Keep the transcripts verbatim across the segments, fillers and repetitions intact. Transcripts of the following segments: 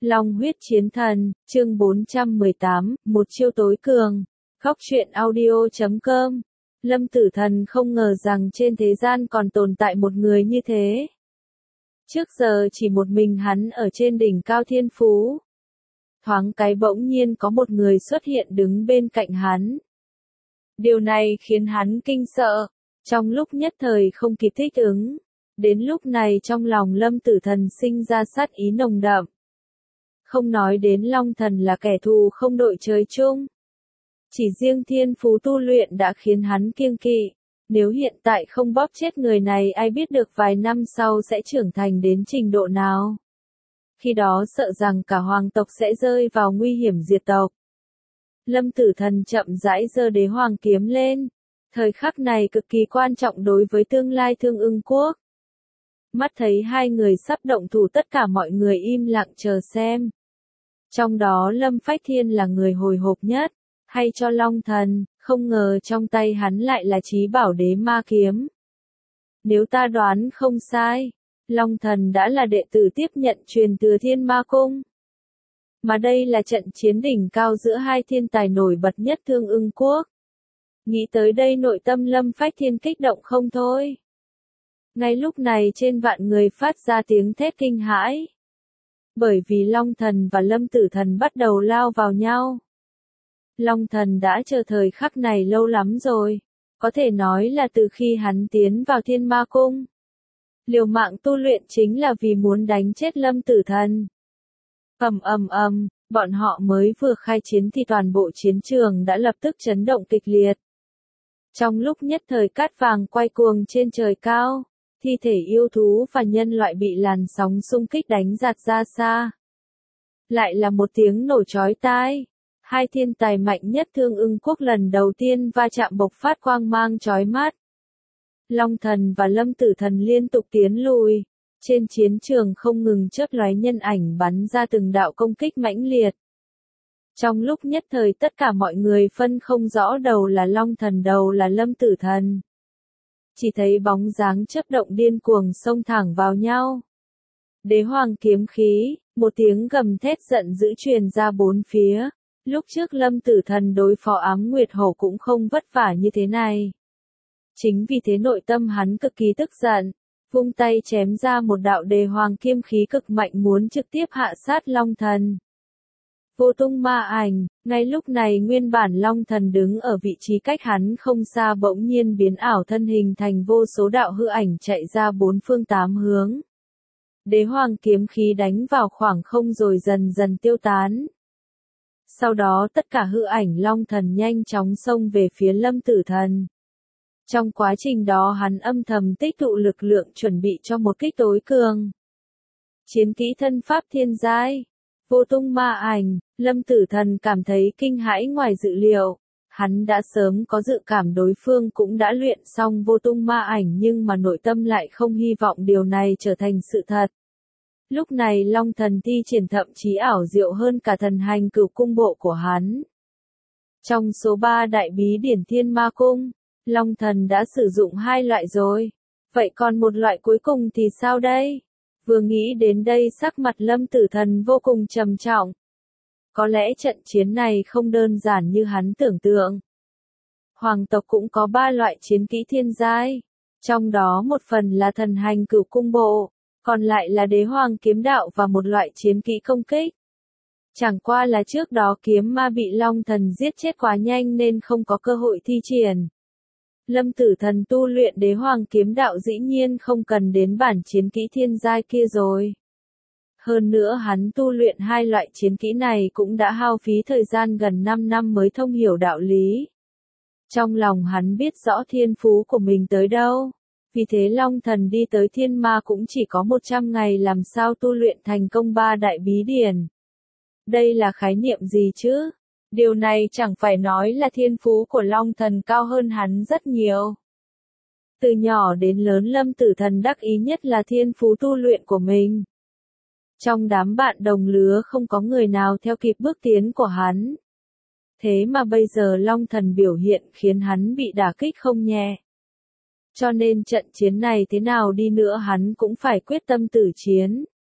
Long huyết chiến thần, chương bốn trăm mười tám, một chiêu tối cường. Góc truyện audio chấm com. Lâm Tử Thần không ngờ rằng trên thế gian còn tồn tại một người như thế. Trước giờ chỉ một mình hắn ở trên đỉnh cao thiên phú. Thoáng cái bỗng nhiên có một người xuất hiện đứng bên cạnh hắn. Điều này khiến hắn kinh sợ, trong lúc nhất thời không kịp thích ứng. Đến lúc này trong lòng Lâm Tử Thần sinh ra sát ý nồng đậm. Không nói đến Long Thần là kẻ thù không đội trời chung. Chỉ riêng thiên phú tu luyện đã khiến hắn kiêng kỵ. Nếu hiện tại không bóp chết người này ai biết được vài năm sau sẽ trưởng thành đến trình độ nào. Khi đó sợ rằng cả hoàng tộc sẽ rơi vào nguy hiểm diệt tộc. Lâm Tử Thần chậm rãi giơ đế hoàng kiếm lên. Thời khắc này cực kỳ quan trọng đối với tương lai Thương Ưng Quốc. Mắt thấy hai người sắp động thủ tất cả mọi người im lặng chờ xem. Trong đó Lâm Phách Thiên là người hồi hộp nhất, hay cho Long Thần, không ngờ trong tay hắn lại là chí bảo đế ma kiếm. Nếu ta đoán không sai, Long Thần đã là đệ tử tiếp nhận truyền từ Thiên Ma Cung. Mà đây là trận chiến đỉnh cao giữa hai thiên tài nổi bật nhất Thương Ưng Quốc. Nghĩ tới đây nội tâm Lâm Phách Thiên kích động không thôi. Ngay lúc này trên vạn người phát ra tiếng thét kinh hãi. Bởi vì Long Thần và Lâm Tử Thần bắt đầu lao vào nhau. Long Thần đã chờ thời khắc này lâu lắm rồi. Có thể nói là từ khi hắn tiến vào Thiên Ma Cung. Liều mạng tu luyện chính là vì muốn đánh chết Lâm Tử Thần. Ầm ầm ầm, bọn họ mới vừa khai chiến thì toàn bộ chiến trường đã lập tức chấn động kịch liệt. Trong lúc nhất thời cát vàng quay cuồng trên trời cao. Thi thể yêu thú và nhân loại bị làn sóng xung kích đánh giạt ra xa. Lại là một tiếng nổ chói tai. Hai thiên tài mạnh nhất Thương Ưng Quốc lần đầu tiên va chạm bộc phát quang mang chói mắt. Long Thần và Lâm Tử Thần liên tục tiến lùi. Trên chiến trường không ngừng chớp lóe nhân ảnh bắn ra từng đạo công kích mãnh liệt. Trong lúc nhất thời tất cả mọi người phân không rõ đầu là Long Thần đầu là Lâm Tử Thần. Chỉ thấy bóng dáng chớp động điên cuồng xông thẳng vào nhau. Đế hoàng kiếm khí, một tiếng gầm thét giận dữ truyền ra bốn phía. Lúc trước Lâm Tử Thần đối phó Ám Nguyệt Hổ cũng không vất vả như thế này. Chính vì thế nội tâm hắn cực kỳ tức giận, vung tay chém ra một đạo đế hoàng kiếm khí cực mạnh muốn trực tiếp hạ sát Long Thần. Vô tung ma ảnh, ngay lúc này nguyên bản Long Thần đứng ở vị trí cách hắn không xa bỗng nhiên biến ảo thân hình thành vô số đạo hư ảnh chạy ra bốn phương tám hướng. Đế hoàng kiếm khí đánh vào khoảng không rồi dần dần tiêu tán. Sau đó tất cả hư ảnh Long Thần nhanh chóng xông về phía Lâm Tử Thần. Trong quá trình đó hắn âm thầm tích tụ lực lượng chuẩn bị cho một kích tối cường. Chiến kỹ thân pháp thiên giai. Vô tung ma ảnh, Lâm Tử Thần cảm thấy kinh hãi ngoài dự liệu. Hắn đã sớm có dự cảm đối phương cũng đã luyện xong vô tung ma ảnh nhưng mà nội tâm lại không hy vọng điều này trở thành sự thật. Lúc này Long Thần thi triển thậm chí ảo diệu hơn cả thần hành cửu cung bộ của hắn. Trong số ba đại bí điển Thiên Ma Cung, Long Thần đã sử dụng hai loại rồi. Vậy còn một loại cuối cùng thì sao đây? Vừa nghĩ đến đây sắc mặt Lâm Tử Thần vô cùng trầm trọng. Có lẽ trận chiến này không đơn giản như hắn tưởng tượng. Hoàng tộc cũng có ba loại chiến kỹ thiên giai. Trong đó một phần là thần hành cửu cung bộ, còn lại là đế hoàng kiếm đạo và một loại chiến kỹ công kích. Chẳng qua là trước đó kiếm ma bị Long Thần giết chết quá nhanh nên không có cơ hội thi triển. Lâm Tử Thần tu luyện đế hoàng kiếm đạo dĩ nhiên không cần đến bản chiến kỹ thiên giai kia rồi. Hơn nữa hắn tu luyện hai loại chiến kỹ này cũng đã hao phí thời gian gần năm năm mới thông hiểu đạo lý. Trong lòng hắn biết rõ thiên phú của mình tới đâu. Vì thế Long Thần đi tới Thiên Ma cũng chỉ có một trăm ngày làm sao tu luyện thành công ba đại bí điển. Đây là khái niệm gì chứ? Điều này chẳng phải nói là thiên phú của Long Thần cao hơn hắn rất nhiều. Từ nhỏ đến lớn Lâm Tử Thần đắc ý nhất là thiên phú tu luyện của mình. Trong đám bạn đồng lứa không có người nào theo kịp bước tiến của hắn. Thế mà bây giờ Long Thần biểu hiện khiến hắn bị đả kích không nhẹ. Cho nên trận chiến này thế nào đi nữa hắn cũng phải quyết tâm tử chiến.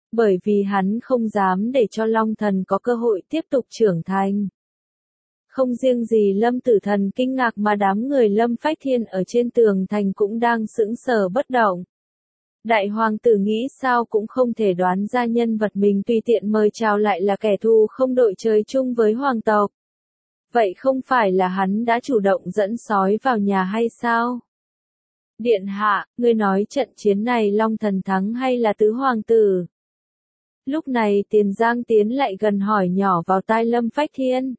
Bởi vì hắn không dám để cho Long Thần có cơ hội tiếp tục trưởng thành. Không riêng gì Lâm Tử Thần kinh ngạc mà đám người Lâm Phách Thiên ở trên tường thành cũng đang sững sờ bất động. Đại hoàng tử nghĩ sao cũng không thể đoán ra nhân vật mình tùy tiện mời chào lại là kẻ thù không đội trời chung với hoàng tộc. Vậy không phải là hắn đã chủ động dẫn sói vào nhà hay sao? Điện hạ, ngươi nói trận chiến này Long Thần thắng hay là tứ hoàng tử? Lúc này Tiền Giang tiến lại gần hỏi nhỏ vào tai Lâm Phách Thiên.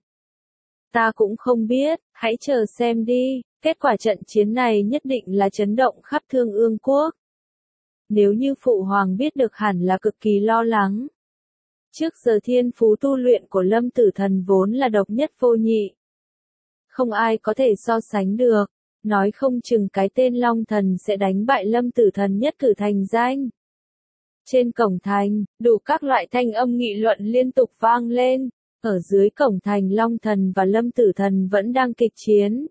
Ta cũng không biết, hãy chờ xem đi, kết quả trận chiến này nhất định là chấn động khắp Thương Ương quốc. Nếu như phụ hoàng biết được hẳn là cực kỳ lo lắng. Trước giờ thiên phú tu luyện của Lâm Tử Thần vốn là độc nhất vô nhị. Không ai có thể so sánh được, nói không chừng cái tên Long Thần sẽ đánh bại Lâm Tử Thần nhất cử thành danh. Trên cổng thành, đủ các loại thanh âm nghị luận liên tục vang lên, ở dưới cổng thành Long Thần và Lâm Tử Thần vẫn đang kịch chiến.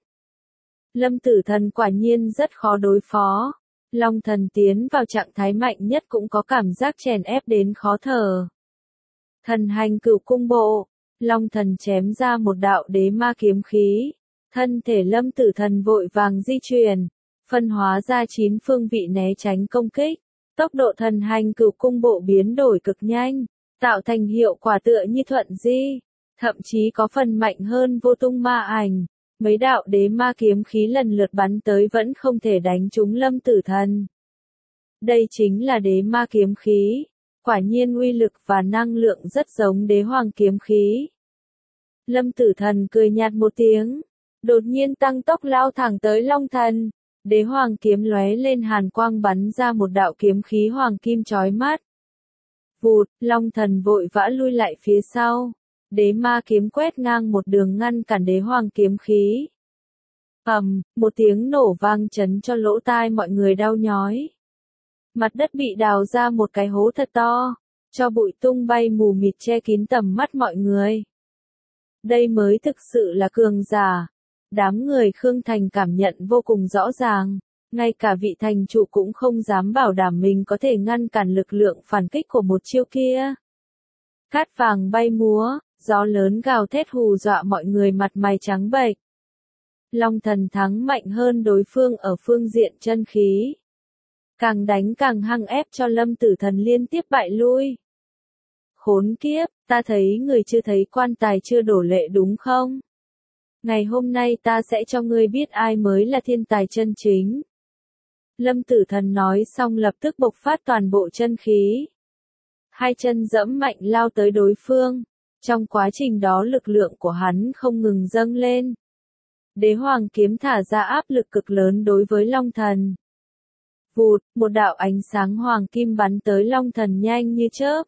Lâm Tử Thần quả nhiên rất khó đối phó. Long Thần tiến vào trạng thái mạnh nhất cũng có cảm giác chèn ép đến khó thở. Thần hành cửu cung bộ, Long Thần chém ra một đạo đế ma kiếm khí. Thân thể Lâm Tử Thần vội vàng di chuyển, phân hóa ra chín phương vị né tránh công kích. Tốc độ thần hành cửu cung bộ biến đổi cực nhanh, tạo thành hiệu quả tựa như thuận di, thậm chí có phần mạnh hơn vô tung ma ảnh. Mấy đạo đế ma kiếm khí lần lượt bắn tới vẫn không thể đánh trúng Lâm Tử Thần. Đây chính là đế ma kiếm khí, quả nhiên uy lực và năng lượng rất giống đế hoàng kiếm khí. Lâm Tử Thần cười nhạt một tiếng, đột nhiên tăng tốc lao thẳng tới Long Thần. Đế hoàng kiếm lóe lên hàn quang bắn ra một đạo kiếm khí hoàng kim chói mắt. Vụt, Long Thần vội vã lui lại phía sau. Đế ma kiếm quét ngang một đường ngăn cản đế hoàng kiếm khí. Ầm, một tiếng nổ vang chấn cho lỗ tai mọi người đau nhói. Mặt đất bị đào ra một cái hố thật to, cho bụi tung bay mù mịt che kín tầm mắt mọi người. Đây mới thực sự là cường giả. Đám người Khương Thành cảm nhận vô cùng rõ ràng, ngay cả vị thành chủ cũng không dám bảo đảm mình có thể ngăn cản lực lượng phản kích của một chiêu kia. Cát vàng bay múa, gió lớn gào thét hù dọa mọi người mặt mày trắng bệch. Long Thần thắng mạnh hơn đối phương ở phương diện chân khí. Càng đánh càng hăng ép cho Lâm Tử Thần liên tiếp bại lui. Khốn kiếp, ta thấy người chưa thấy quan tài chưa đổ lệ đúng không? Ngày hôm nay ta sẽ cho ngươi biết ai mới là thiên tài chân chính. Lâm Tử Thần nói xong lập tức bộc phát toàn bộ chân khí. Hai chân giẫm mạnh lao tới đối phương. Trong quá trình đó lực lượng của hắn không ngừng dâng lên. Đế hoàng kiếm thả ra áp lực cực lớn đối với Long Thần. Vụt, một đạo ánh sáng hoàng kim bắn tới Long Thần nhanh như chớp.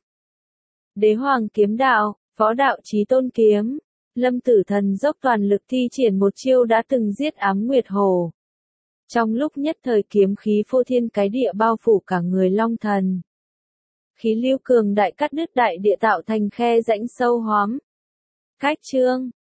Đế hoàng kiếm đạo, võ đạo chí tôn kiếm. Lâm Tử Thần dốc toàn lực thi triển một chiêu đã từng giết Ám Nguyệt Hổ. Trong lúc nhất thời kiếm khí phô thiên cái địa bao phủ cả người Long Thần. Khí lưu cường đại cắt đứt đại địa tạo thành khe rãnh sâu hoắm. Cách chương